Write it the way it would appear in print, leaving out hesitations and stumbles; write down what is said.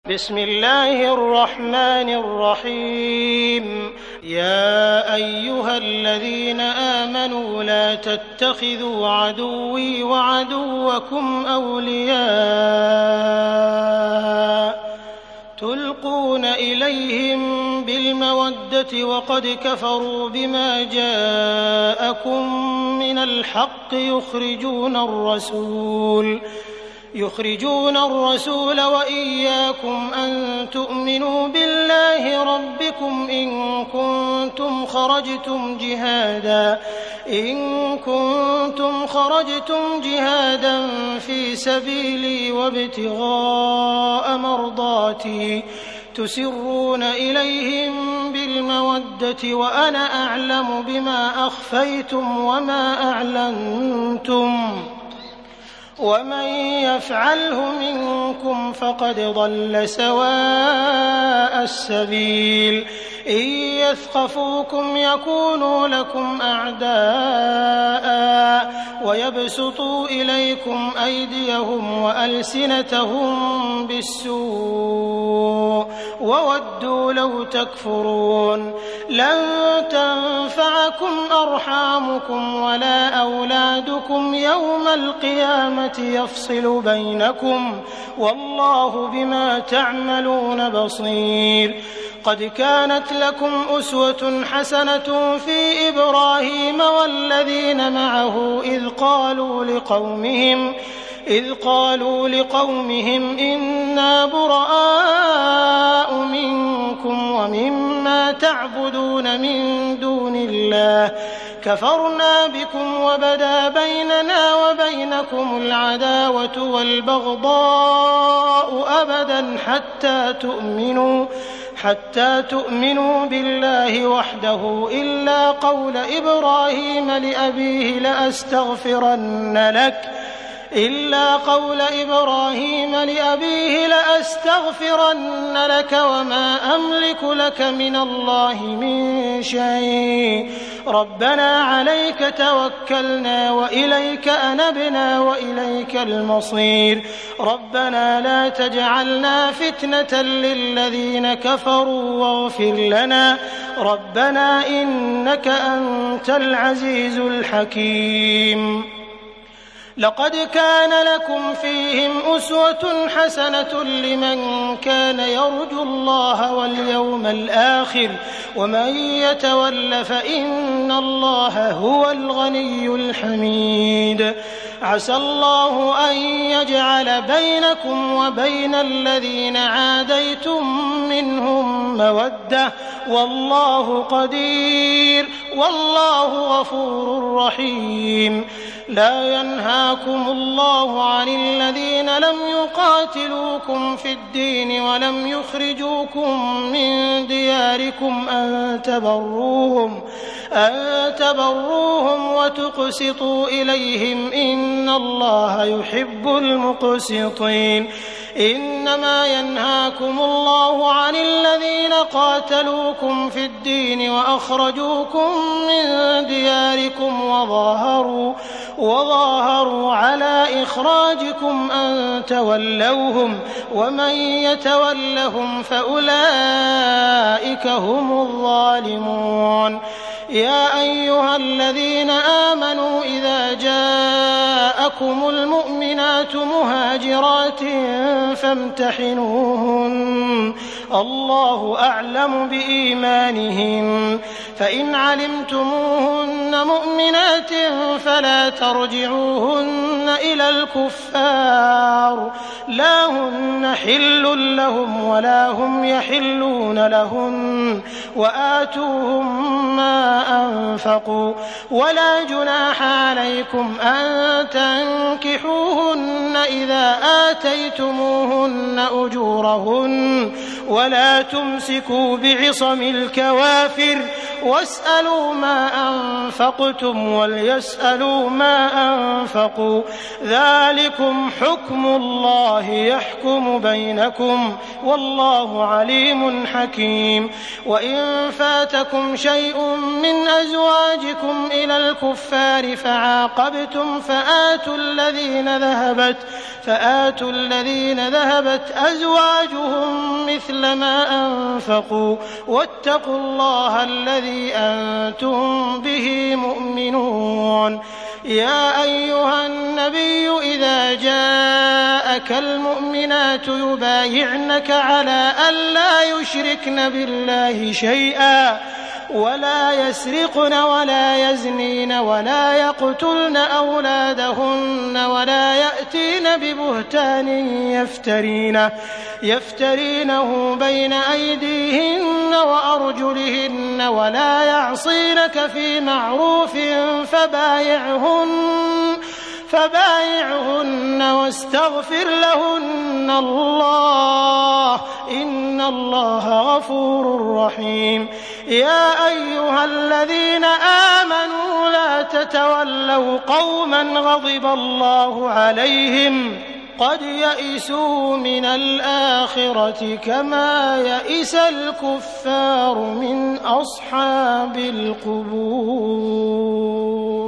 بسم الله الرحمن الرحيم. يا أيها الذين آمنوا لا تتخذوا عدوي وعدوكم أولياء تلقون إليهم بالمودة وقد كفروا بما جاءكم من الحق يخرجون الرسول وإياكم أن تؤمنوا بالله ربكم إن كنتم خرجتم جهادا في سبيلي وابتغاء مرضاتي تسرون إليهم بالمودة وأنا أعلم بما أخفيتم وما أعلنتم ومن يفعله منكم فقد ضل سواء السبيل. إن يثقفوكم يكونوا لكم أعداء ويبسطوا إليكم أيديهم وألسنتهم بالسوء وودوا لو تكفرون. لن تنفعكم أرحامكم ولا أولادكم يوم القيامة يفصل بينكم والله بما تعملون بصير. قد كانت لكم أسوة حسنة في إبراهيم والذين معه إذ قالوا لقومهم إنا براء منكم ومما تعبدون من دون الله كفرنا بكم وبدا بيننا وبينكم العداوة والبغضاء أبدا حتى تؤمنوا بالله وحده إلا قول إبراهيم لأبيه لأستغفرن لك وما أملك لك من الله من شيء. ربنا عليك توكلنا وإليك أنبنا وإليك المصير. ربنا لا تجعلنا فتنة للذين كفروا واغفر لنا ربنا إنك أنت العزيز الحكيم. لقد كان لكم فيهم أسوة حسنة لمن كان يرجو الله واليوم الآخر ومن يتول فإن الله هو الغني الحميد. عسى الله أن يجعل بينكم وبين الذين عاديتم منهم مودة والله قدير والله غفور رحيم. لا ينهاكم الله عن الذين لم يقاتلوكم في الدين ولم يخرجوكم من دياركم أن تبروهم وتقسطوا إليهم إن الله يحب المقسطين. إنما ينهاكم الله عن الذين قاتلوكم في الدين وأخرجوكم من دياركم وظاهروا على إخراجكم أن تولوهم ومن يتولهم فأولئك هم الظالمون. يا أيها الذين آمنوا إذا جاءكم المؤمنات مهاجرات فامتحنوهن الله أعلم بإيمانهن فإن علمتموهن مؤمنات فلا ترجعوهن إلى الكفار لا هن حل لهم ولا هم يحلون لهن وآتوهم ما أنفقوا ولا جناح عليكم أن تنكحوهن إذا آتيتموهن أجورهن ولا تمسكوا بعصم الكوافر واسألوا ما أنفقتم وليسألوا ما أنفقوا ذلكم حكم الله يحكم بينكم والله عليم حكيم. وإن فاتكم شيء من أزواجكم إلى الكفار فعاقبتم فآتوا الذين ذهبت أزواجهم مثل ما أنفقوا واتقوا الله الذي أنتم به مؤمنون. يا أيها النبي إذا جاءك المؤمنات يبايعنك على أن لا يشركن بالله شيئا ولا يسرقن ولا يزنين ولا يقتلن أولادهن ولا يأتين ببهتان يفترينه بين أيديهن وأرجلهن ولا يعصينك في معروف فبايعهن واستغفر لهن الله إن الله غفور رحيم. يا أيها الذين آمنوا لا تتولوا قوما غضب الله عليهم قد يئسوا من الآخرة كما يئس الكفار من أصحاب القبور.